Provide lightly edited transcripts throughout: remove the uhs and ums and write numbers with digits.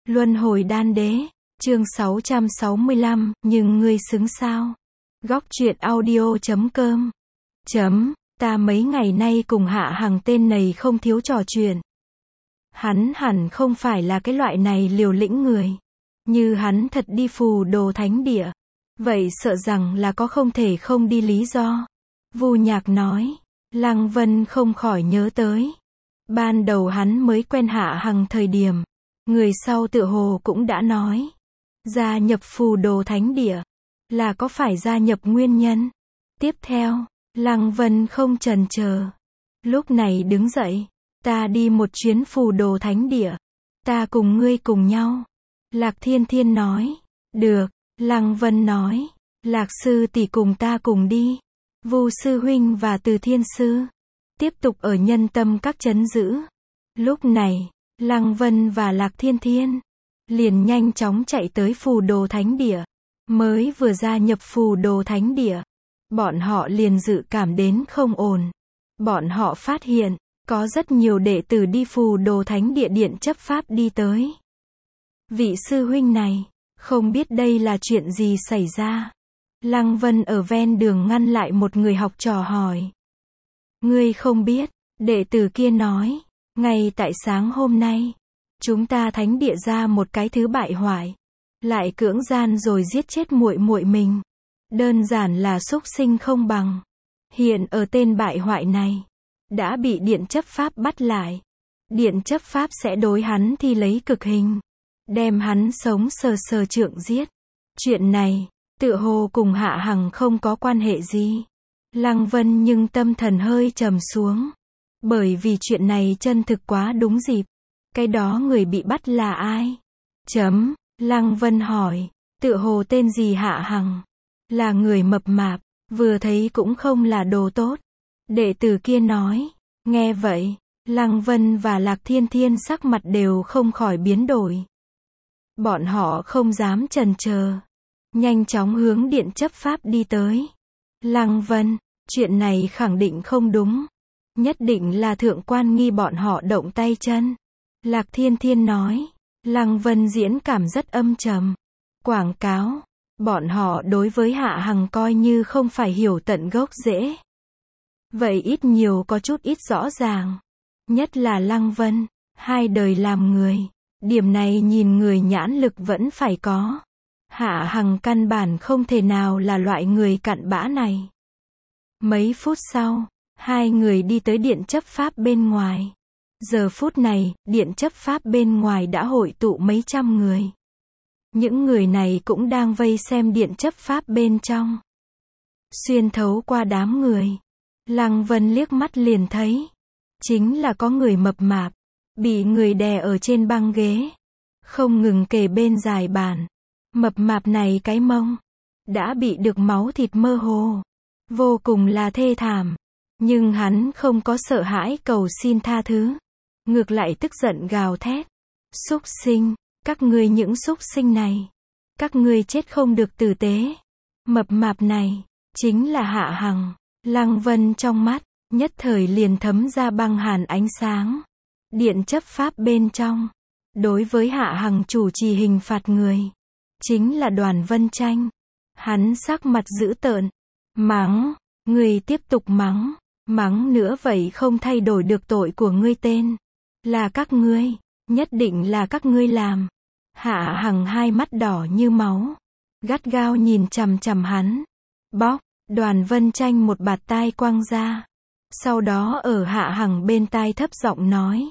Luân hồi đan đế, chương 665, nhưng ngươi xứng sao? Góc truyện audio.com. Ta mấy ngày nay cùng Hạ Hằng tên này không thiếu trò chuyện. Hắn hẳn không phải là cái loại này liều lĩnh người. Như hắn thật đi phù đồ thánh địa. Vậy sợ rằng là có không thể không đi lý do. Vu Nhạc nói. Lăng Vân không khỏi nhớ tới. Ban đầu hắn mới quen Hạ Hằng thời điểm. Người sau tựa hồ cũng đã nói. Gia nhập phù đồ thánh địa. Là có phải gia nhập nguyên nhân. Tiếp theo, Lăng Vân không chần chờ. Lúc này đứng dậy. Ta đi một chuyến phù đồ thánh địa. Ta cùng ngươi cùng nhau. Lạc Thiên Thiên nói. Được, Lăng Vân nói. Lạc sư tỷ cùng ta cùng đi. Vu sư huynh và Từ Thiên sư. Tiếp tục ở nhân tâm các trấn giữ. Lúc này, Lăng Vân và Lạc Thiên Thiên liền nhanh chóng chạy tới phù đồ thánh địa. Mới vừa gia nhập phù đồ thánh địa. Bọn họ liền dự cảm đến không ổn. Bọn họ phát hiện, có rất nhiều đệ tử đi phù đồ thánh địa điện chấp pháp đi tới. Vị sư huynh này, không biết đây là chuyện gì xảy ra. Lăng Vân ở ven đường ngăn lại một người học trò hỏi. Ngươi không biết, đệ tử kia nói, ngay tại sáng hôm nay, chúng ta thánh địa ra một cái thứ bại hoại, lại cưỡng gian rồi giết chết muội muội mình. Đơn giản là súc sinh không bằng. Hiện ở tên bại hoại này, đã bị điện chấp pháp bắt lại. Điện chấp pháp sẽ đối hắn thi lấy cực hình. Đem hắn sống sờ sờ trượng giết. Chuyện này, tựa hồ cùng Hạ Hằng không có quan hệ gì. Lăng Vân nhưng tâm thần hơi trầm xuống. Bởi vì chuyện này chân thực quá đúng dịp. Cái đó người bị bắt là ai? Lăng Vân hỏi. Tựa hồ tên gì Hạ Hằng? Là người mập mạp, vừa thấy cũng không là đồ tốt. Đệ tử kia nói. Nghe vậy, Lăng Vân và Lạc Thiên Thiên sắc mặt đều không khỏi biến đổi. Bọn họ không dám chần chờ. Nhanh chóng hướng điện chấp pháp đi tới. Lăng Vân, chuyện này khẳng định không đúng. Nhất định là thượng quan nghi bọn họ động tay chân. Lạc Thiên Thiên nói. Lăng Vân diễn cảm rất âm trầm. Quảng cáo. Bọn họ đối với Hạ Hằng coi như không phải hiểu tận gốc rễ. Vậy ít nhiều có chút ít rõ ràng. Nhất là Lăng Vân. 2 đời làm người. Điểm này nhìn người nhãn lực vẫn phải có. Hạ Hằng căn bản không thể nào là loại người cặn bã này. Mấy phút sau, 2 người đi tới điện chấp pháp bên ngoài. Giờ phút này, điện chấp pháp bên ngoài đã hội tụ mấy trăm người. Những người này cũng đang vây xem điện chấp pháp bên trong. Xuyên thấu qua đám người. Lăng Vân liếc mắt liền thấy. Chính là có người mập mạp. Bị người đè ở trên băng ghế. Không ngừng kề bên dài bàn. Mập mạp này cái mông. Đã bị được máu thịt mơ hồ. Vô cùng là thê thảm. Nhưng hắn không có sợ hãi cầu xin tha thứ. Ngược lại tức giận gào thét. Súc sinh. Các ngươi những súc sinh này. Các ngươi chết không được tử tế. Mập mạp này. Chính là Hạ Hằng. Lăng Vân trong mắt. Nhất thời liền thấm ra băng hàn ánh sáng. Điện chấp pháp bên trong. Đối với Hạ Hằng chủ trì hình phạt người. Chính là Đoàn Vân Tranh. Hắn sắc mặt dữ tợn. Mắng. Ngươi tiếp tục mắng. Mắng nữa vậy không thay đổi được tội của ngươi tên. Là các ngươi. Nhất định là các ngươi làm. Hạ Hằng 2 mắt đỏ như máu. Gắt gao nhìn chằm chằm hắn. Bóc. Đoàn Vân Tranh một bạt tai quăng ra. Sau đó ở Hạ Hằng bên tai thấp giọng nói.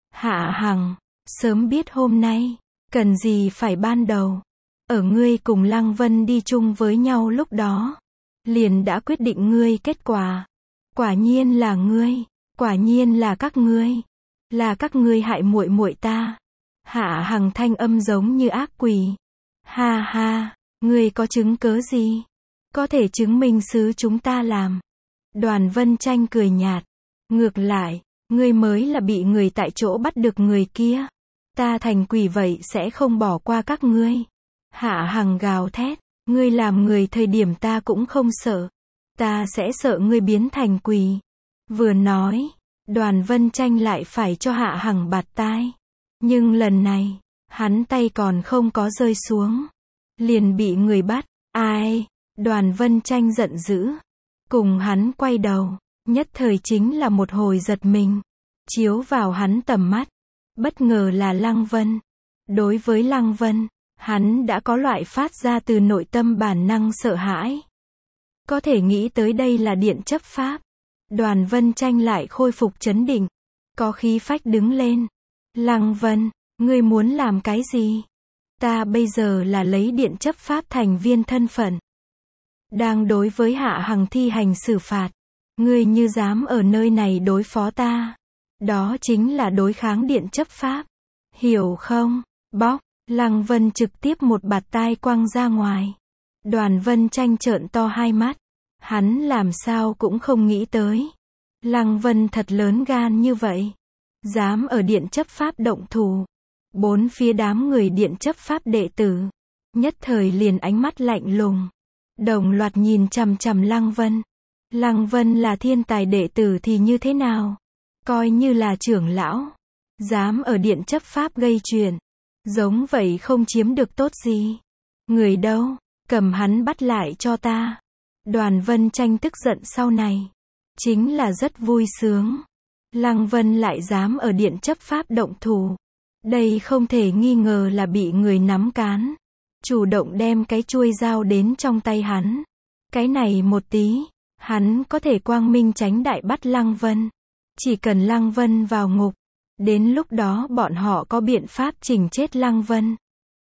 Hạ Hằng. Sớm biết hôm nay. Cần gì phải ban đầu. Ở ngươi cùng Lăng Vân đi chung với nhau lúc đó. Liền đã quyết định ngươi kết quả. Quả nhiên là ngươi. Quả nhiên là các ngươi. Là các ngươi hại muội muội ta. Hạ Hằng thanh âm giống như ác quỷ. Ha ha. Ngươi có chứng cớ gì? Có thể chứng minh sứ chúng ta làm. Đoàn Vân Tranh cười nhạt. Ngược lại. Ngươi mới là bị người tại chỗ bắt được người kia. Ta thành quỷ vậy sẽ không bỏ qua các ngươi. Hạ Hằng gào thét. Ngươi làm người thời điểm ta cũng không sợ. Ta sẽ sợ ngươi biến thành quỷ. Vừa nói. Đoàn Vân Tranh lại phải cho Hạ Hằng bạt tai. Nhưng lần này. Hắn tay còn không có rơi xuống, liền bị người bắt. Ai? Đoàn Vân Tranh giận dữ. Cùng hắn quay đầu, nhất thời chính là một hồi giật mình. Chiếu vào hắn tầm mắt, bất ngờ là Lăng Vân. Đối với Lăng Vân, hắn đã có loại phát ra từ nội tâm bản năng sợ hãi. Có thể nghĩ tới đây là điện chấp pháp. Đoàn Vân Tranh lại khôi phục trấn định, có khí phách đứng lên. Lăng Vân, ngươi muốn làm cái gì? Ta bây giờ là lấy điện chấp pháp thành viên thân phận, đang đối với Hạ Hằng thi hành xử phạt. Ngươi như dám ở nơi này đối phó ta, đó chính là đối kháng điện chấp pháp. Hiểu không? Bóc. Lăng Vân trực tiếp một bạt tai quăng ra ngoài. Đoàn Vân Tranh trợn to hai mắt. Hắn làm sao cũng không nghĩ tới. Lăng Vân thật lớn gan như vậy. Dám ở điện chấp pháp động thủ. Bốn phía đám người điện chấp pháp đệ tử, nhất thời liền ánh mắt lạnh lùng. Đồng loạt nhìn chằm chằm Lăng Vân. Lăng Vân là thiên tài đệ tử thì như thế nào? Coi như là trưởng lão, dám ở điện chấp pháp gây chuyện. Giống vậy không chiếm được tốt gì. Người đâu? Cầm hắn bắt lại cho ta. Đoàn Vân Tranh tức giận sau này. Chính là rất vui sướng. Lăng Vân lại dám ở điện chấp pháp động thủ. Đây không thể nghi ngờ là bị người nắm cán. Chủ động đem cái chuôi dao đến trong tay hắn. Cái này một tí, hắn có thể quang minh chánh đại bắt Lăng Vân. Chỉ cần Lăng Vân vào ngục, đến lúc đó bọn họ có biện pháp chỉnh chết Lăng Vân.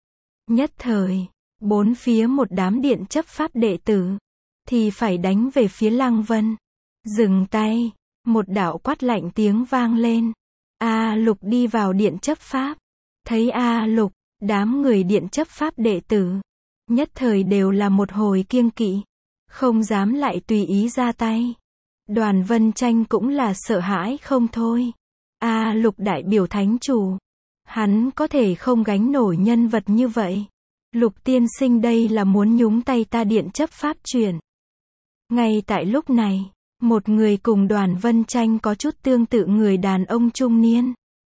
Nhất thời, bốn phía một đám điện chấp pháp đệ tử, thì phải đánh về phía Lăng Vân. Dừng tay, một đạo quát lạnh tiếng vang lên. A Lục đi vào điện chấp pháp. Thấy A Lục, đám người điện chấp pháp đệ tử, nhất thời đều là một hồi kiêng kỵ, không dám lại tùy ý ra tay. Đoàn Vân Tranh cũng là sợ hãi không thôi. A Lục đại biểu thánh chủ, hắn có thể không gánh nổi nhân vật như vậy. Lục tiên sinh đây là muốn nhúng tay ta điện chấp pháp chuyện. Ngay tại lúc này, một người cùng Đoàn Vân Tranh có chút tương tự người đàn ông trung niên,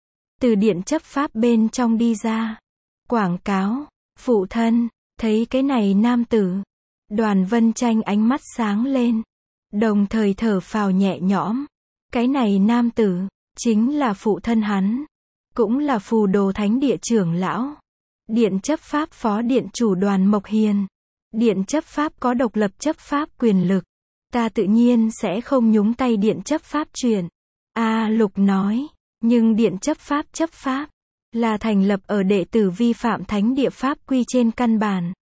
từ điện chấp pháp bên trong đi ra. Quảng cáo, phụ thân, thấy cái này nam tử. Đoàn Vân Tranh ánh mắt sáng lên, đồng thời thở phào nhẹ nhõm. Cái này nam tử, chính là phụ thân hắn, cũng là Phù Đồ Thánh Địa trưởng lão. Điện chấp pháp phó điện chủ Đoàn Mộc Hiền. Điện chấp pháp có độc lập chấp pháp quyền lực. Ta tự nhiên sẽ không nhúng tay điện chấp pháp chuyện. A Lục nói, nhưng điện chấp pháp là thành lập ở đệ tử vi phạm thánh địa pháp quy trên căn bản.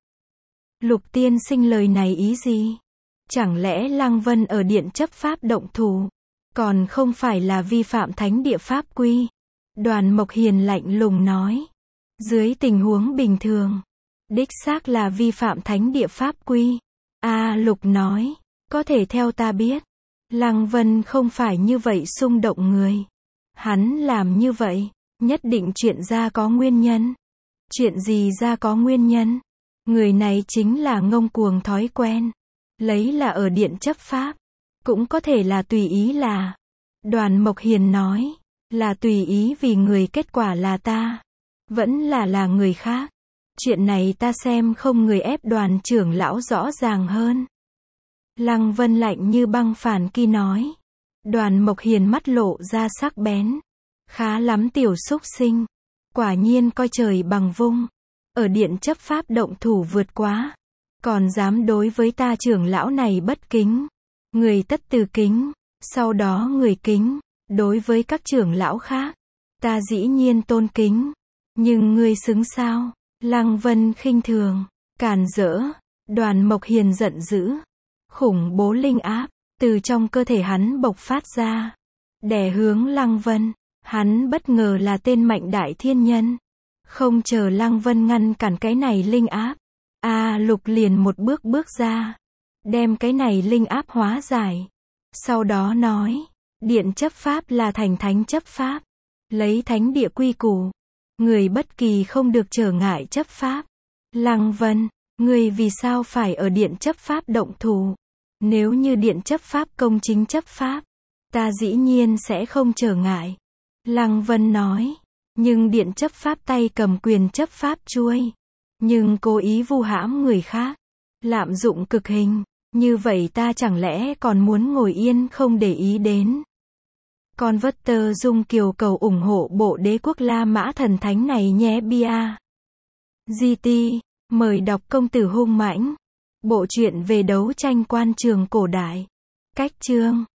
Lục tiên sinh lời này ý gì? Chẳng lẽ Lăng Vân ở điện chấp pháp động thủ, còn không phải là vi phạm thánh địa pháp quy? Đoàn Mộc Hiền lạnh lùng nói, dưới tình huống bình thường, đích xác là vi phạm thánh địa pháp quy. A Lục nói, có thể theo ta biết, Lăng Vân không phải như vậy xung động người. Hắn làm như vậy, nhất định chuyện ra có nguyên nhân. Chuyện gì ra có nguyên nhân? Người này chính là ngông cuồng thói quen. Lấy là ở điện chấp pháp, cũng có thể là tùy ý là. Đoàn Mộc Hiền nói, là tùy ý vì người kết quả là ta, vẫn là người khác. Chuyện này ta xem không người ép Đoàn trưởng lão rõ ràng hơn. Lăng Vân lạnh như băng phản kỳ nói. Đoàn Mộc Hiền mắt lộ ra sắc bén. Khá lắm tiểu xúc sinh. Quả nhiên coi trời bằng vung. Ở điện chấp pháp động thủ vượt quá. Còn dám đối với ta trưởng lão này bất kính. Người tất từ kính, sau đó người kính. Đối với các trưởng lão khác, ta dĩ nhiên tôn kính. Nhưng ngươi xứng sao? Lăng Vân khinh thường, càn rỡ. Đoàn Mộc Hiền giận dữ. Khủng bố linh áp từ trong cơ thể hắn bộc phát ra, đè hướng Lăng Vân. Hắn bất ngờ là tên mạnh đại thiên nhân. Không chờ Lăng Vân ngăn cản cái này linh áp, A Lục liền một bước ra, đem cái này linh áp hóa giải. Sau đó nói, điện chấp pháp là thành thánh chấp pháp, lấy thánh địa quy củ, người bất kỳ không được trở ngại chấp pháp. Lăng Vân, ngươi vì sao phải ở điện chấp pháp động thủ? Nếu như điện chấp pháp công chính chấp pháp, ta dĩ nhiên sẽ không trở ngại. Lăng Vân nói, Nhưng điện chấp pháp tay cầm quyền chấp pháp chuôi. Nhưng cố ý vu hãm người khác. Lạm dụng cực hình. Như vậy ta chẳng lẽ còn muốn ngồi yên không để ý đến. Converter Dung Kiều cầu ủng hộ bộ đế quốc La Mã thần thánh này nhé bia. GT. Mời đọc Công tử hung mãnh. Bộ truyện về đấu tranh quan trường cổ đại. Cách chương.